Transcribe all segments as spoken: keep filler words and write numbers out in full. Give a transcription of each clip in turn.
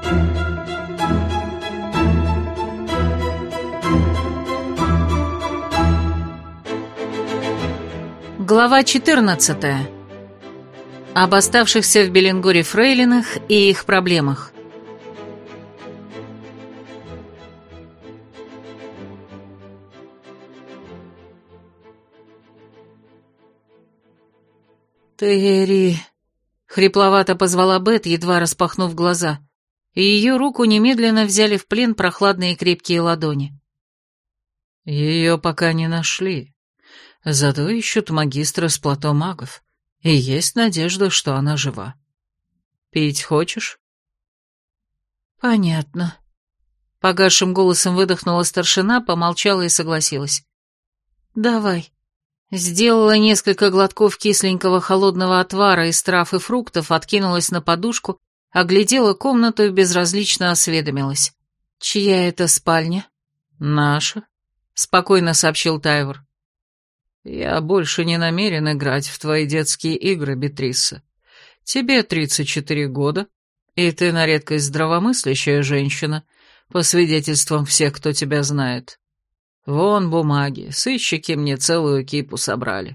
Глава четырнадцатая. Об оставшихся в Беленгоре фрейлинах и их проблемах. «Терри!» — хрипловато позвала Бет, едва распахнув глаза, и ее руку немедленно взяли в плен прохладные крепкие ладони. «Ее пока не нашли. Зато ищут магистра с плато магов, и есть надежда, что она жива. Пить хочешь?» «Понятно». Погасшим голосом выдохнула старшина, помолчала и согласилась. «Давай». Сделала несколько глотков кисленького холодного отвара из трав и фруктов, откинулась на подушку, оглядела комнату и безразлично осведомилась. «Чья это спальня?» «Наша», — спокойно сообщил Тайвор. «Я больше не намерен играть в твои детские игры, Бетриса. Тебе тридцать четыре года, и ты на редкость здравомыслящая женщина, по свидетельствам всех, кто тебя знает. Вон бумаги, сыщики мне целую кипу собрали.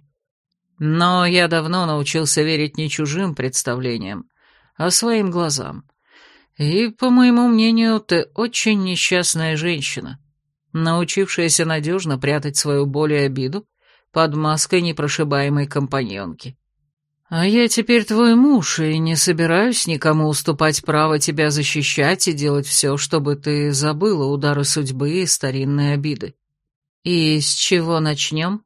Но я давно научился верить не чужим представлениям, а своим глазам. И, по моему мнению, ты очень несчастная женщина, научившаяся надежно прятать свою боль и обиду под маской непрошибаемой компаньонки. А я теперь твой муж, и не собираюсь никому уступать право тебя защищать и делать все, чтобы ты забыла удары судьбы и старинные обиды. «И с чего начнем?»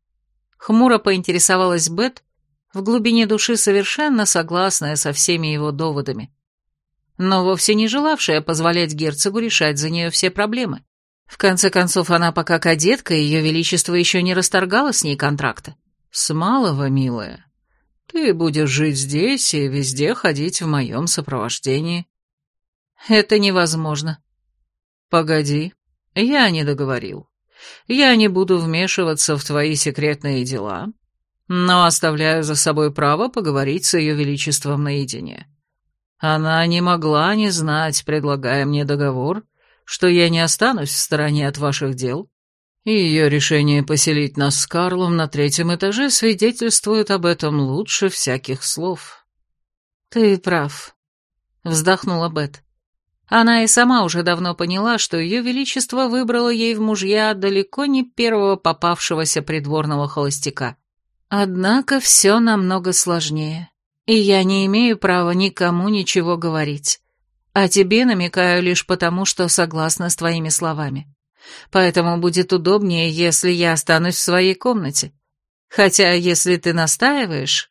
Хмуро поинтересовалась Бет, в глубине души совершенно согласная со всеми его доводами, но вовсе не желавшая позволять герцогу решать за нее все проблемы. В конце концов, она пока кадетка, и ее величество еще не расторгало с ней контракта. «С малого, милая. Ты будешь жить здесь и везде ходить в моем сопровождении». «Это невозможно». «Погоди, я не договорил. Я не буду вмешиваться в твои секретные дела, но оставляю за собой право поговорить с ее величеством наедине. Она не могла не знать, предлагая мне договор, что я не останусь в стороне от ваших дел, и ее решение поселить нас с Карлом на третьем этаже свидетельствует об этом лучше всяких слов». «Ты прав», — вздохнула Бет. Она и сама уже давно поняла, что ее величество выбрало ей в мужья далеко не первого попавшегося придворного холостяка. Однако все намного сложнее, и я не имею права никому ничего говорить. А тебе намекаю лишь потому, что согласна с твоими словами. Поэтому будет удобнее, если я останусь в своей комнате. Хотя, если ты настаиваешь...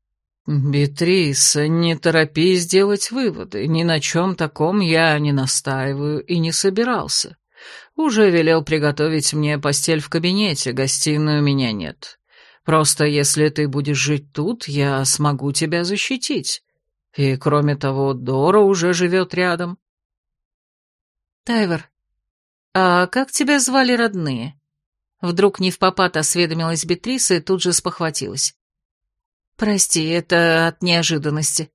«Бетриса, не торопись делать выводы. Ни на чем таком я не настаиваю и не собирался. Уже велел приготовить мне постель в кабинете, гостиной у меня нет. Просто если ты будешь жить тут, я смогу тебя защитить. И, кроме того, Дора уже живет рядом». «Тайвор, а как тебя звали родные?» Вдруг невпопад осведомилась Бетриса и тут же спохватилась. «Прости, это от неожиданности».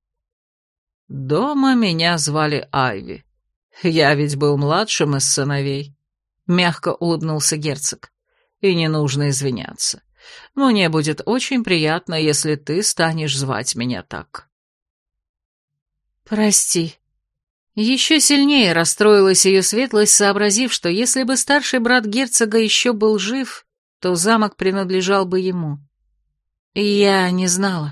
«Дома меня звали Айви. Я ведь был младшим из сыновей», — мягко улыбнулся герцог. «И не нужно извиняться. Мне будет очень приятно, если ты станешь звать меня так». «Прости». Еще сильнее расстроилась ее светлость, сообразив, что если бы старший брат герцога еще был жив, то замок принадлежал бы ему. Я не знала.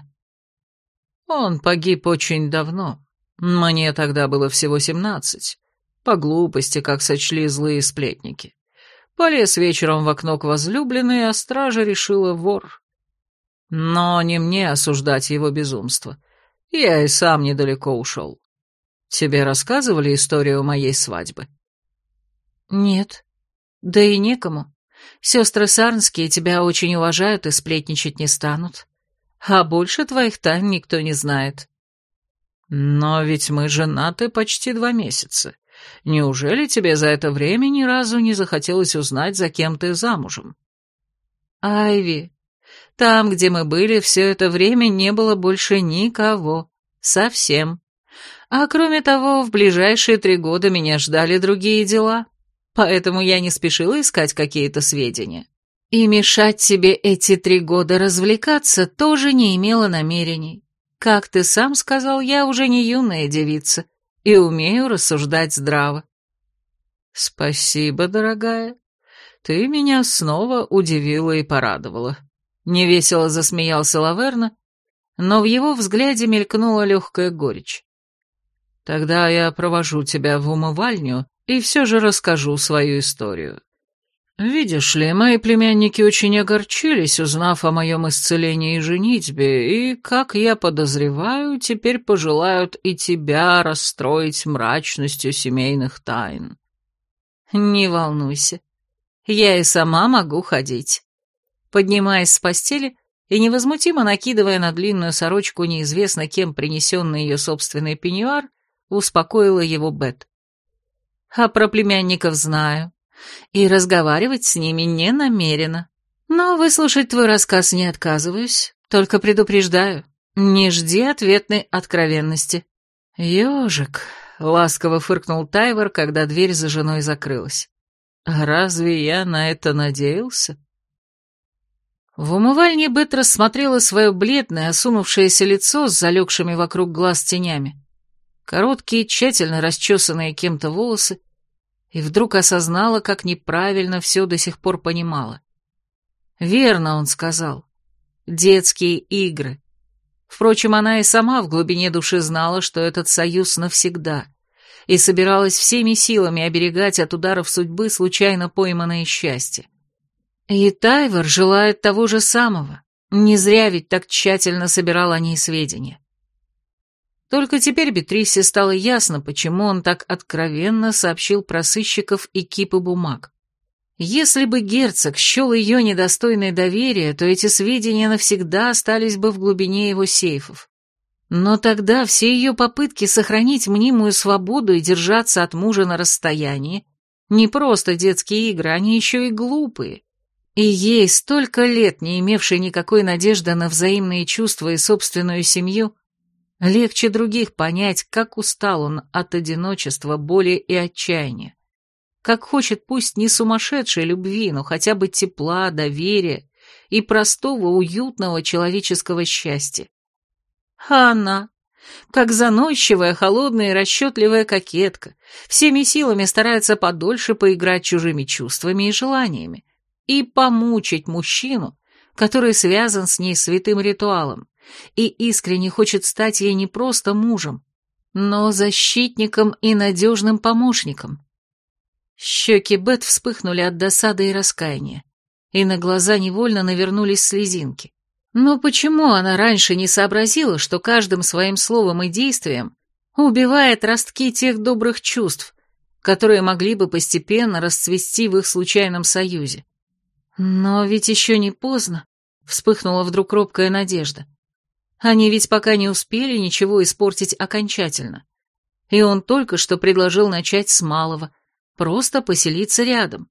Он погиб очень давно. Мне тогда было всего семнадцать. По глупости, как сочли злые сплетники. Полез вечером в окно к возлюбленной, а стража решила вор. Но не мне осуждать его безумство. Я и сам недалеко ушел. Тебе рассказывали историю моей свадьбы? Нет. Да и некому. Сестры Сарнские тебя очень уважают и сплетничать не станут. А больше твоих тайн никто не знает. Но ведь мы женаты почти два месяца. Неужели тебе за это время ни разу не захотелось узнать, за кем ты замужем? Айви, там, где мы были, все это время не было больше никого. Совсем. А кроме того, в ближайшие три года меня ждали другие дела, поэтому я не спешила искать какие-то сведения. И мешать тебе эти три года развлекаться тоже не имела намерений. Как ты сам сказал, я уже не юная девица и умею рассуждать здраво. Спасибо, дорогая. Ты меня снова удивила и порадовала. Невесело засмеялся Лаверна, но в его взгляде мелькнула легкая горечь. Тогда я провожу тебя в умывальню и все же расскажу свою историю. Видишь ли, мои племянники очень огорчились, узнав о моем исцелении и женитьбе, и, как я подозреваю, теперь пожелают и тебя расстроить мрачностью семейных тайн. Не волнуйся, я и сама могу ходить. Поднимаясь с постели и невозмутимо накидывая на длинную сорочку неизвестно кем принесенный ее собственный пеньюар, успокоила его Бет. А про племянников знаю. И разговаривать с ними не намерена. Но выслушать твой рассказ не отказываюсь, только предупреждаю, не жди ответной откровенности. Ёжик, ласково фыркнул Тайвор, когда дверь за женой закрылась. А разве я на это надеялся? В умывальне Бет рассмотрела свое бледное, осунувшееся лицо с залегшими вокруг глаз тенями, короткие, тщательно расчесанные кем-то волосы, и вдруг осознала, как неправильно все до сих пор понимала. Верно он сказал. Детские игры. Впрочем, она и сама в глубине души знала, что этот союз навсегда, и собиралась всеми силами оберегать от ударов судьбы случайно пойманное счастье. И Тайвор желает того же самого. Не зря ведь так тщательно собирал о ней сведения. Только теперь Бетрисе стало ясно, почему он так откровенно сообщил про сыщиков и кипы бумаг. Если бы герцог счел ее недостойной доверия, то эти сведения навсегда остались бы в глубине его сейфов. Но тогда все ее попытки сохранить мнимую свободу и держаться от мужа на расстоянии не просто детские игры, они еще и глупые. И ей, столько лет не имевшей никакой надежды на взаимные чувства и собственную семью, легче других понять, как устал он от одиночества, боли и отчаяния. Как хочет пусть не сумасшедшей любви, но хотя бы тепла, доверия и простого, уютного человеческого счастья. А она, как заносчивая, холодная и расчетливая кокетка, всеми силами старается подольше поиграть чужими чувствами и желаниями и помучить мужчину, который связан с ней святым ритуалом, и искренне хочет стать ей не просто мужем, но защитником и надежным помощником. Щеки Бет вспыхнули от досады и раскаяния, и на глаза невольно навернулись слезинки. Но почему она раньше не сообразила, что каждым своим словом и действием убивает ростки тех добрых чувств, которые могли бы постепенно расцвести в их случайном союзе? Но ведь еще не поздно, вспыхнула вдруг робкая надежда. Они ведь пока не успели ничего испортить окончательно. И он только что предложил начать с малого, просто поселиться рядом.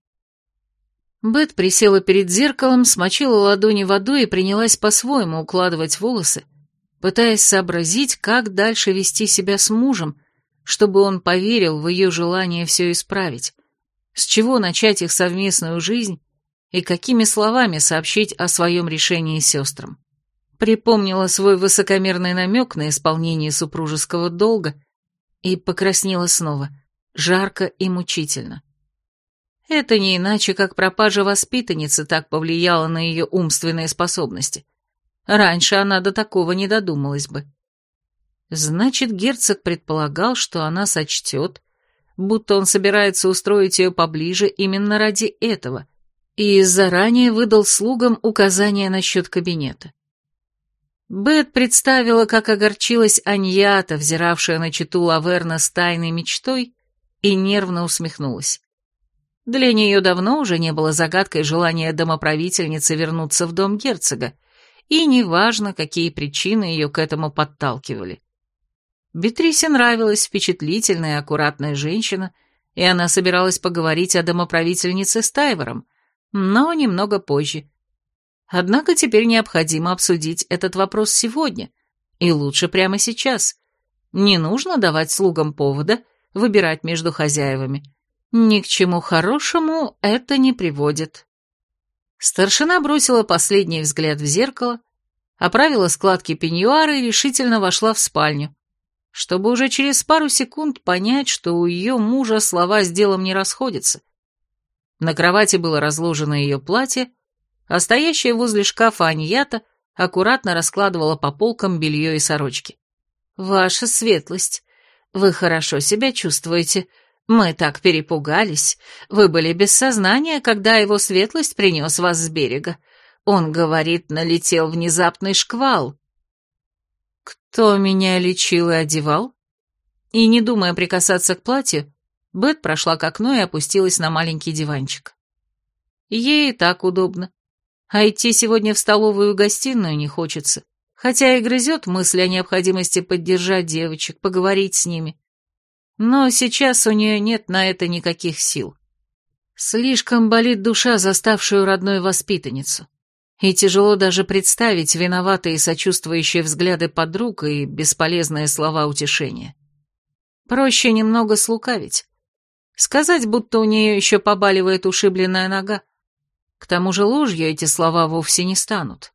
Бет присела перед зеркалом, смочила ладони водой и принялась по-своему укладывать волосы, пытаясь сообразить, как дальше вести себя с мужем, чтобы он поверил в ее желание все исправить, с чего начать их совместную жизнь и какими словами сообщить о своем решении сестрам. Припомнила свой высокомерный намек на исполнение супружеского долга и покраснела снова, жарко и мучительно. Это не иначе, как пропажа воспитанницы так повлияла на ее умственные способности. Раньше она до такого не додумалась бы. Значит, герцог предполагал, что она сочтет, будто он собирается устроить ее поближе именно ради этого, и заранее выдал слугам указания насчет кабинета. Бет представила, как огорчилась Аньята, взиравшая на чету Лаверна с тайной мечтой, и нервно усмехнулась. Для нее давно уже не было загадкой желания домоправительницы вернуться в дом герцога, и неважно, какие причины ее к этому подталкивали. Бетрисе нравилась впечатлительная и аккуратная женщина, и она собиралась поговорить о домоправительнице с Тайвором, но немного позже. Однако теперь необходимо обсудить этот вопрос сегодня, и лучше прямо сейчас. Не нужно давать слугам повода выбирать между хозяевами. Ни к чему хорошему это не приводит. Старшина бросила последний взгляд в зеркало, оправила складки пеньюара и решительно вошла в спальню, чтобы уже через пару секунд понять, что у ее мужа слова с делом не расходятся. На кровати было разложено ее платье, а стоящая возле шкафа Аньята аккуратно раскладывала по полкам белье и сорочки. «Ваша светлость, вы хорошо себя чувствуете. Мы так перепугались. Вы были без сознания, когда его светлость принес вас с берега. Он говорит, налетел внезапный шквал». «Кто меня лечил и одевал?» И, не думая прикасаться к платью, Бет прошла к окну и опустилась на маленький диванчик. Ей и так удобно. А идти сегодня в столовую и гостиную не хочется, хотя и грызет мысль о необходимости поддержать девочек, поговорить с ними. Но сейчас у нее нет на это никаких сил. Слишком болит душа, заставшую родную воспитанницу. И тяжело даже представить виноватые и сочувствующие взгляды подруг и бесполезные слова утешения. Проще немного слукавить. Сказать, будто у нее еще побаливает ушибленная нога. К тому же ложью эти слова вовсе не станут.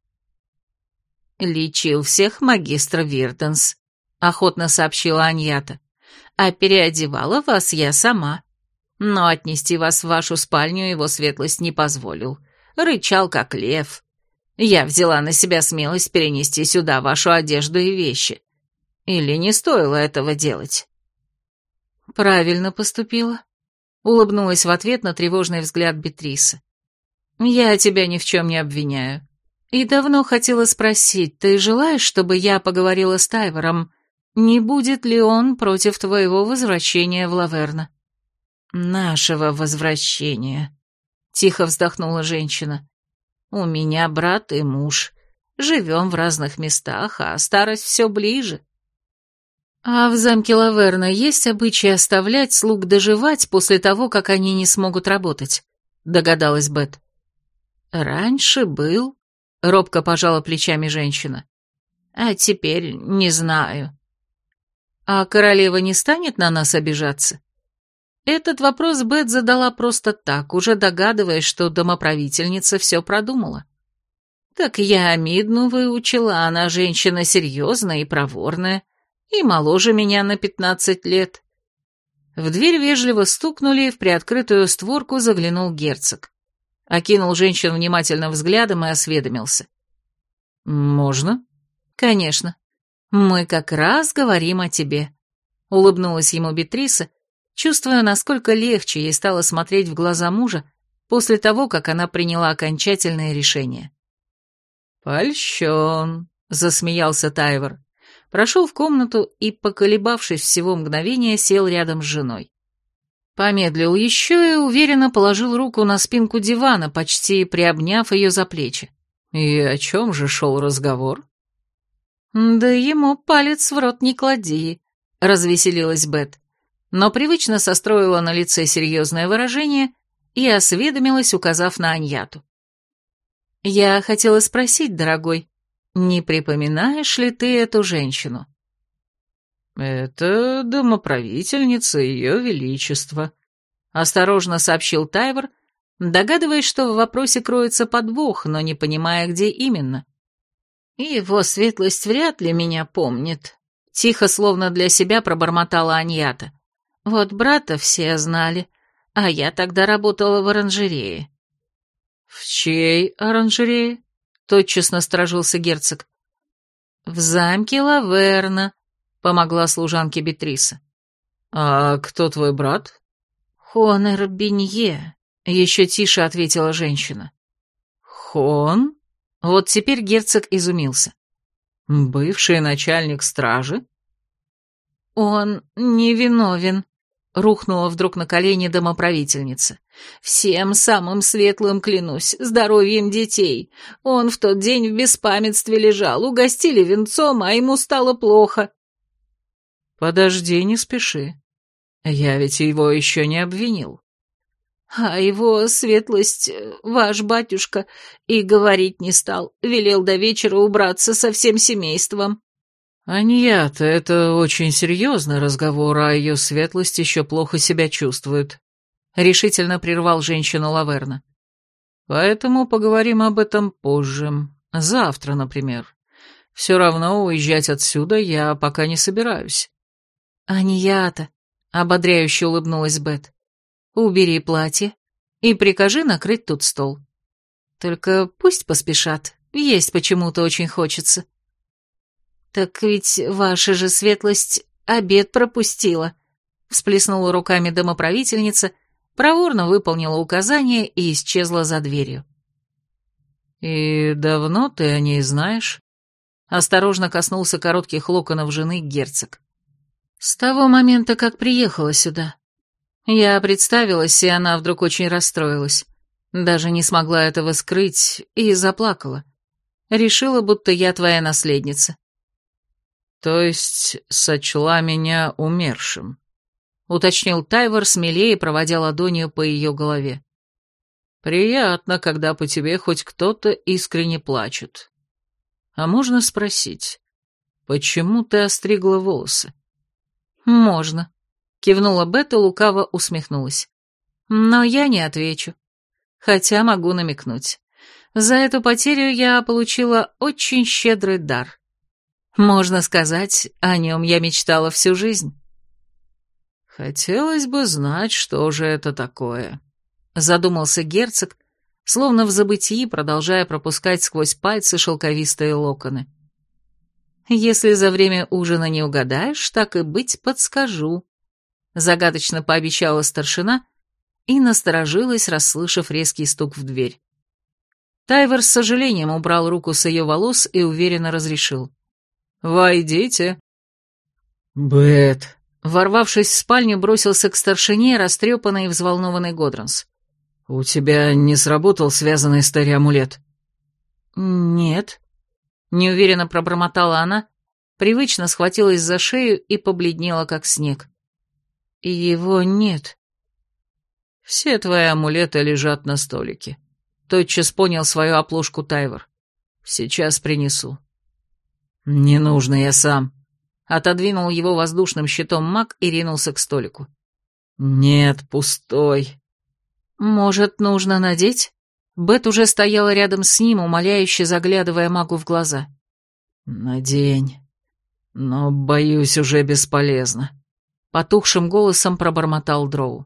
«Лечил всех магистр Вирденс», — охотно сообщила Аньята. «А переодевала вас я сама. Но отнести вас в вашу спальню его светлость не позволил. Рычал, как лев. Я взяла на себя смелость перенести сюда вашу одежду и вещи. Или не стоило этого делать?» «Правильно поступила», — улыбнулась в ответ на тревожный взгляд Бетрисы. «Я тебя ни в чем не обвиняю. И давно хотела спросить, ты желаешь, чтобы я поговорила с Тайвором, не будет ли он против твоего возвращения в Лаверна?» «Нашего возвращения», — тихо вздохнула женщина. «У меня брат и муж. Живем в разных местах, а старость все ближе». «А в замке Лаверна есть обычай оставлять слуг доживать после того, как они не смогут работать?» — догадалась Бет. «Раньше был», — робко пожала плечами женщина. «А теперь не знаю». «А королева не станет на нас обижаться?» Этот вопрос Бет задала просто так, уже догадываясь, что домоправительница все продумала. «Так я Амидну выучила, она женщина серьезная и проворная, и моложе меня на пятнадцать лет». В дверь вежливо стукнули, и в приоткрытую створку заглянул герцог. Окинул женщин внимательным взглядом и осведомился. «Можно?» «Конечно. Мы как раз говорим о тебе», — улыбнулась ему Бетриса, чувствуя, насколько легче ей стало смотреть в глаза мужа после того, как она приняла окончательное решение. «Польщен», — засмеялся Тайвор. Прошел в комнату и, поколебавшись всего мгновения, сел рядом с женой. Помедлил еще и уверенно положил руку на спинку дивана, почти приобняв ее за плечи. «И о чем же шел разговор?» «Да ему палец в рот не клади», — развеселилась Бет, но привычно состроила на лице серьезное выражение и осведомилась, указав на Аньяту. «Я хотела спросить, дорогой, не припоминаешь ли ты эту женщину?» «Это домоправительница Ее Величества», — осторожно сообщил Тайвор, догадываясь, что в вопросе кроется подвох, но не понимая, где именно. «Его светлость вряд ли меня помнит», — тихо, словно для себя пробормотала Аньята. «Вот брата все знали, а я тогда работала в оранжерее». «В чьей оранжерее?» — тотчас насторожился герцог. «В замке Лаверна», — помогла служанке Бетриса. «А кто твой брат?» «Хонор Бенье», — еще тише ответила женщина. «Хон?» Вот теперь герцог изумился. «Бывший начальник стражи?» «Он невиновен», — рухнула вдруг на колени домоправительница. «Всем самым светлым клянусь, здоровьем детей. Он в тот день в беспамятстве лежал, угостили венцом, а ему стало плохо». «Подожди, не спеши. Я ведь его еще не обвинил». «А его светлость, ваш батюшка, и говорить не стал, велел до вечера убраться со всем семейством». «Аньята, это очень серьезный разговор, а ее светлость еще плохо себя чувствует», — решительно прервал женщину Лаверна. «Поэтому поговорим об этом позже. Завтра, например. Все равно уезжать отсюда я пока не собираюсь». «Аньята», — ободряюще улыбнулась Бет, — «убери платье и прикажи накрыть тут стол. Только пусть поспешат, есть почему-то очень хочется». «Так ведь ваша же светлость обед пропустила», — всплеснула руками домоправительница, проворно выполнила указание и исчезла за дверью. «И давно ты о ней знаешь?» — осторожно коснулся коротких локонов жены герцог. «С того момента, как приехала сюда. Я представилась, и она вдруг очень расстроилась. Даже не смогла этого скрыть и заплакала. Решила, будто я твоя наследница». «То есть сочла меня умершим?» — уточнил Тайвор, смелее проводя ладонью по ее голове. «Приятно, когда по тебе хоть кто-то искренне плачет. А можно спросить, почему ты остригла волосы?» «Можно», — кивнула Бет и лукаво усмехнулась. «Но я не отвечу. Хотя могу намекнуть. За эту потерю я получила очень щедрый дар. Можно сказать, о нем я мечтала всю жизнь». «Хотелось бы знать, что же это такое», — задумался герцог, словно в забытии, продолжая пропускать сквозь пальцы шелковистые локоны. «Если за время ужина не угадаешь, так и быть, подскажу», — загадочно пообещала старшина и насторожилась, расслышав резкий стук в дверь. Тайвор с сожалением убрал руку с ее волос и уверенно разрешил. «Войдите». «Бет», ворвавшись в спальню, бросился к старшине, растрепанный и взволнованный Годранс. «у тебя не сработал связанный с Терри амулет?» «Нет», — неуверенно пробормотала она, привычно схватилась за шею и побледнела, как снег. «Его нет». «Все твои амулеты лежат на столике», — тотчас понял свою оплошку Тайвор. «Сейчас принесу». «Не нужно, я сам», — отодвинул его воздушным щитом маг и ринулся к столику. «Нет, пустой». «Может, нужно надеть?» Бет уже стояла рядом с ним, умоляюще заглядывая магу в глаза. «Надень. Но, боюсь, уже бесполезно», — потухшим голосом пробормотал Дроу.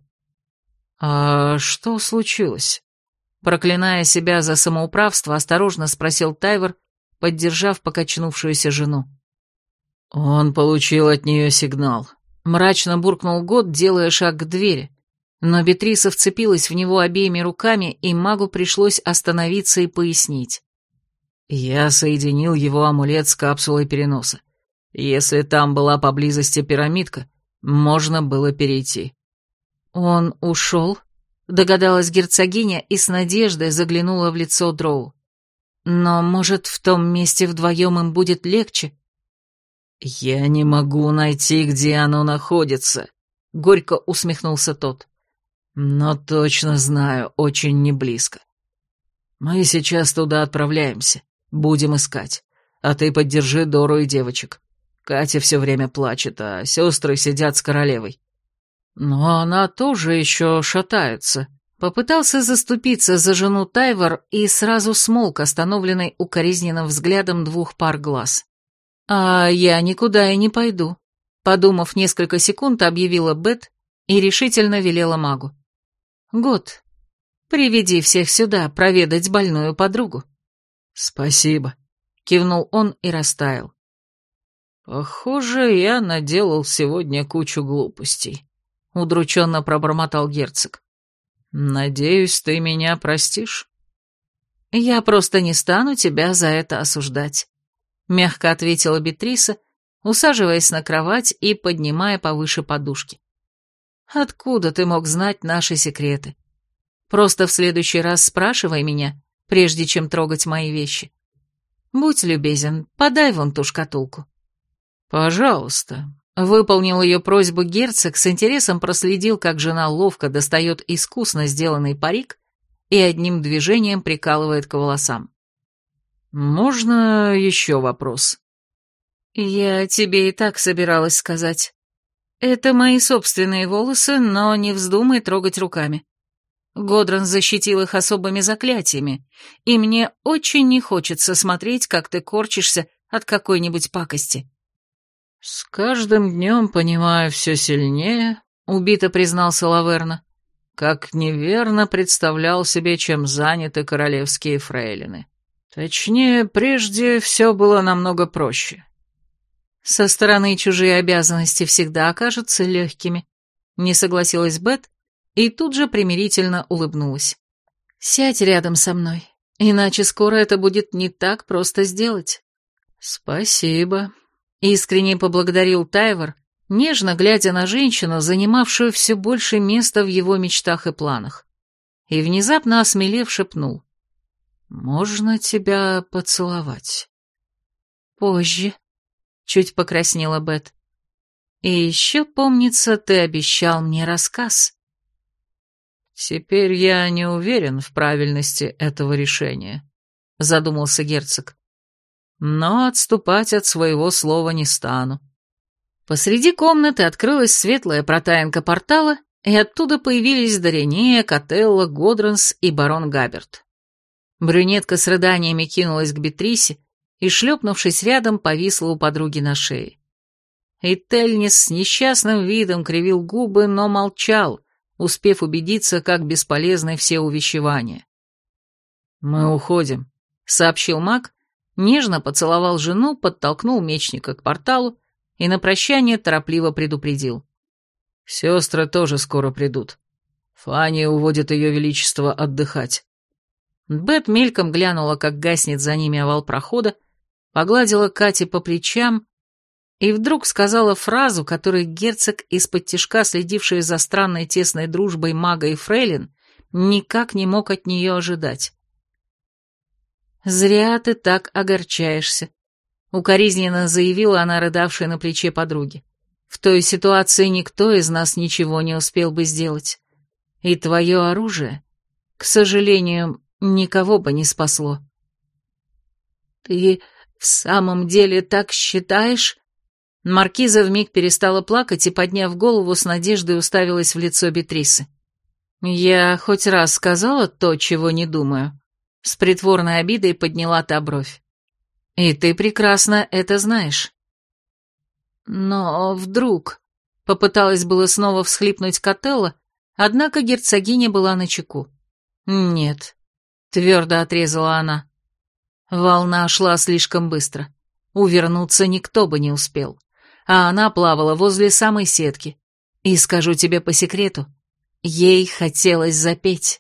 «А что случилось?» Проклиная себя за самоуправство, осторожно спросил Тайвор, поддержав покачнувшуюся жену. «Он получил от нее сигнал». Мрачно буркнул Год, делая шаг к двери, но Бетриса вцепилась в него обеими руками, и магу пришлось остановиться и пояснить. «Я соединил его амулет с капсулой переноса. Если там была поблизости пирамидка, можно было перейти». «Он ушел?» — догадалась герцогиня и с надеждой заглянула в лицо Дроу. «Но, может, в том месте вдвоем им будет легче?» «Я не могу найти, где оно находится», — горько усмехнулся тот. «Но точно знаю, очень не близко. Мы сейчас туда отправляемся, будем искать, а ты поддержи Дору и девочек. Катя все время плачет, а сестры сидят с королевой». «Но она тоже еще шатается», — попытался заступиться за жену Тайвор и сразу смолк, остановленный укоризненным взглядом двух пар глаз. «А я никуда и не пойду», — подумав несколько секунд, объявила Бет и решительно велела магу. «Год, приведи всех сюда проведать больную подругу». «Спасибо», — кивнул он и растаял. «Похоже, я наделал сегодня кучу глупостей», — удрученно пробормотал герцог. «Надеюсь, ты меня простишь?» «Я просто не стану тебя за это осуждать», — мягко ответила Бетриса, усаживаясь на кровать и поднимая повыше подушки. «Откуда ты мог знать наши секреты? Просто в следующий раз спрашивай меня, прежде чем трогать мои вещи. Будь любезен, подай вон ту шкатулку». «Пожалуйста», — выполнил ее просьбу герцог, с интересом проследил, как жена ловко достает искусно сделанный парик и одним движением прикалывает к волосам. «Можно еще вопрос?» «Я тебе и так собиралась сказать. Это мои собственные волосы, но не вздумай трогать руками. Годран защитил их особыми заклятиями, и мне очень не хочется смотреть, как ты корчишься от какой-нибудь пакости». «С каждым днем понимаю все сильнее», — убито признался Лаверна, «как неверно представлял себе, чем заняты королевские фрейлины. Точнее, прежде все было намного проще». «Со стороны чужие обязанности всегда окажутся легкими», — не согласилась Бет и тут же примирительно улыбнулась. «Сядь рядом со мной, иначе скоро это будет не так просто сделать». «Спасибо», — искренне поблагодарил Тайвор, нежно глядя на женщину, занимавшую все больше места в его мечтах и планах. И внезапно осмелев шепнул: «Можно тебя поцеловать?» «Позже», — чуть покраснела Бет. «И еще, помнится, ты обещал мне рассказ». «Теперь я не уверен в правильности этого решения», — задумался герцог. «Но отступать от своего слова не стану». Посреди комнаты открылась светлая протаянка портала, и оттуда появились Доринея, Котелло, Годранс и барон Габерт. Брюнетка с рыданиями кинулась к Бетрисе и, шлепнувшись рядом, повисла у подруги на шее. И Тельнис с несчастным видом кривил губы, но молчал, успев убедиться, как бесполезны все увещевания. «Мы уходим», — сообщил маг, нежно поцеловал жену, подтолкнул мечника к порталу и на прощание торопливо предупредил: «Сестры тоже скоро придут. Фания уводит ее величество отдыхать». Бет мельком глянула, как гаснет за ними овал прохода, погладила Кате по плечам и вдруг сказала фразу, которую герцог, из-под тишка следивший за странной тесной дружбой мага и фрейлин, никак не мог от нее ожидать. «Зря ты так огорчаешься», — укоризненно заявила она, рыдавшей на плече подруги. «В той ситуации никто из нас ничего не успел бы сделать. И твое оружие, к сожалению, никого бы не спасло». «Ты в самом деле так считаешь?» Маркиза вмиг перестала плакать и, подняв голову, с надеждой уставилась в лицо Бетрисы. «Я хоть раз сказала то, чего не думаю?» С притворной обидой подняла та бровь. «И ты прекрасно это знаешь». «Но вдруг...» — попыталась было снова всхлипнуть Котелло, однако герцогиня была начеку. «Нет», — твердо отрезала она. Волна шла слишком быстро. Увернуться никто бы не успел. А она плавала возле самой сетки. И скажу тебе по секрету, ей хотелось запеть.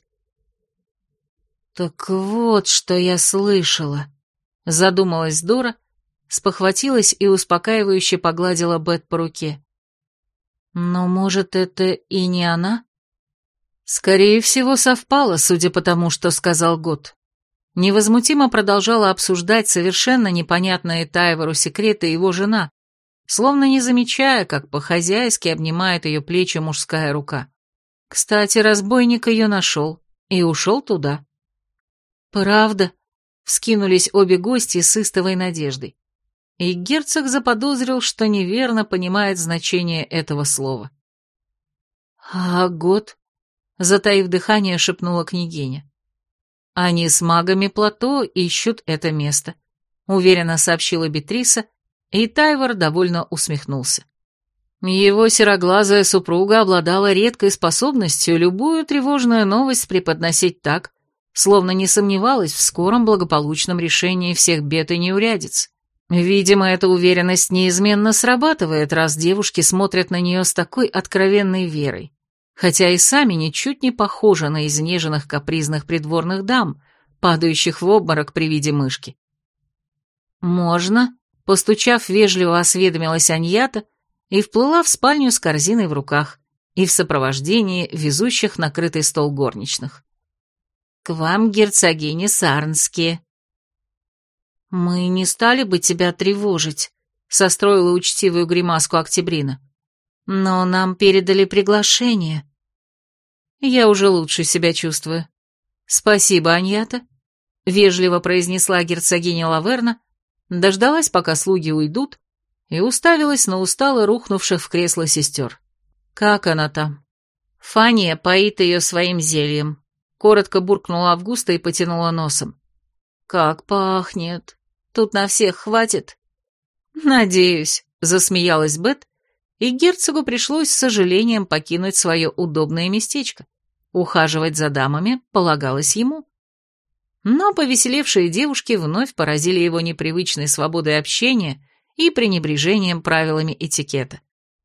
«Так вот, что я слышала», — задумалась Дора, спохватилась и успокаивающе погладила Бет по руке. «Но, может, это и не она?» «Скорее всего, совпало, судя по тому, что сказал Гот». Невозмутимо продолжала обсуждать совершенно непонятные Тайвору секреты его жена, словно не замечая, как по-хозяйски обнимает ее плечи мужская рука. Кстати, разбойник ее нашел и ушел туда. «Правда?» — вскинулись обе гости с истовой надеждой. И герцог заподозрил, что неверно понимает значение этого слова. «А год?» — затаив дыхание, шепнула княгиня. «Они с магами плато ищут это место», — уверенно сообщила Бетриса, и Тайвор довольно усмехнулся. Его сероглазая супруга обладала редкой способностью любую тревожную новость преподносить так, словно не сомневалась в скором благополучном решении всех бед и неурядиц. Видимо, эта уверенность неизменно срабатывает, раз девушки смотрят на нее с такой откровенной верой, хотя и сами ничуть не похожи на изнеженных капризных придворных дам, падающих в обморок при виде мышки. «Можно?» — постучав, вежливо осведомилась Аньята и вплыла в спальню с корзиной в руках и в сопровождении везущих накрытый стол горничных. «К вам, герцогини Сарнские». «Мы не стали бы тебя тревожить», — состроила учтивую гримаску Октябрина. «Но нам передали приглашение». «Я уже лучше себя чувствую». «Спасибо, Аньята», — вежливо произнесла герцогиня Лаверна, дождалась, пока слуги уйдут, и уставилась на устало рухнувших в кресло сестер. «Как она там?» «Фания поит ее своим зельем», — коротко буркнула Августа и потянула носом. «Как пахнет! Тут на всех хватит?» «Надеюсь», — засмеялась Бет, и герцогу пришлось с сожалением покинуть свое удобное местечко. Ухаживать за дамами полагалось ему. Но повеселевшие девушки вновь поразили его непривычной свободой общения и пренебрежением правилами этикета.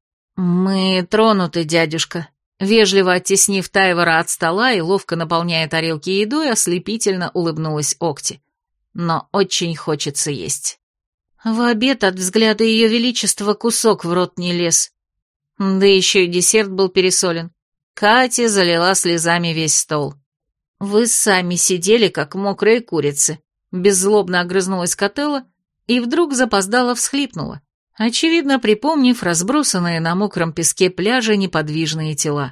«Мы тронуты, дядюшка», — вежливо оттеснив Тайвора от стола и ловко наполняя тарелки едой, ослепительно улыбнулась Окти. «Но очень хочется есть». В обед от взгляда ее величества кусок в рот не лез. Да еще и десерт был пересолен. Катя залила слезами весь стол. «Вы сами сидели, как мокрые курицы», — беззлобно огрызнулась Котелло и вдруг запоздало всхлипнула, очевидно припомнив разбросанные на мокром песке пляжа неподвижные тела.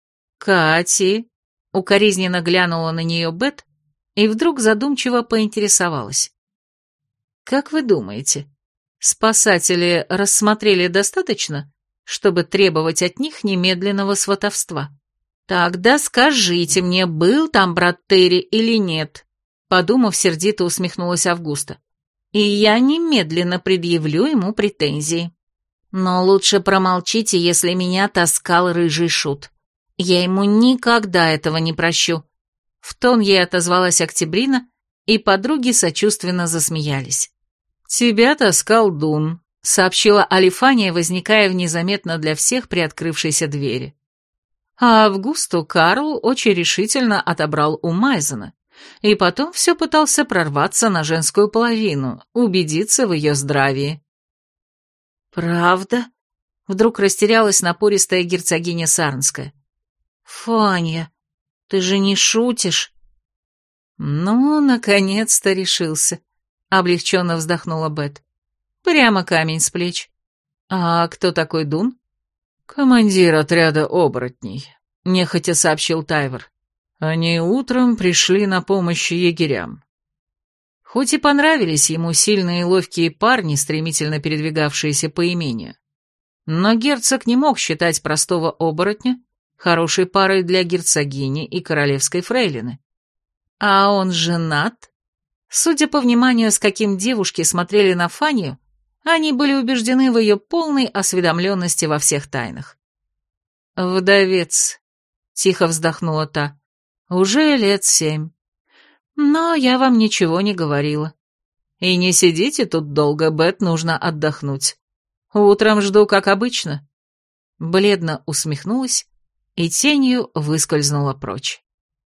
«Кати», — укоризненно глянула на нее Бет и вдруг задумчиво поинтересовалась. «Как вы думаете, спасатели рассмотрели достаточно, чтобы требовать от них немедленного сватовства?» «Тогда скажите мне, был там брат Терри или нет?» Подумав, сердито усмехнулась Августа. «И я немедленно предъявлю ему претензии. Но лучше промолчите, если меня таскал рыжий шут. Я ему никогда этого не прощу». В тон ей отозвалась Октябрина, и подруги сочувственно засмеялись. «Тебя таскал Дун», — сообщила Алифания, возникая в незаметно для всех приоткрывшейся двери. А Августу Карл очень решительно отобрал у Майзена, и потом все пытался прорваться на женскую половину, убедиться в ее здравии. «Правда?» — вдруг растерялась напористая герцогиня Сарнская. «Фаня, ты же не шутишь?» «Ну, наконец-то решился», — облегченно вздохнула Бет. «Прямо камень с плеч. А кто такой Дун?» «Командир отряда оборотней», — нехотя сообщил Тайвор. «Они утром пришли на помощь егерям». Хоть и понравились ему сильные и ловкие парни, стремительно передвигавшиеся по имению, но герцог не мог считать простого оборотня хорошей парой для герцогини и королевской фрейлины. А он женат? Судя по вниманию, с каким девушки смотрели на Фанию, они были убеждены в ее полной осведомленности во всех тайнах. «Вдовец», — тихо вздохнула та, — «уже лет семь. Но я вам ничего не говорила. И не сидите тут долго, Бет, нужно отдохнуть. Утром жду, как обычно». Бледно усмехнулась и тенью выскользнула прочь.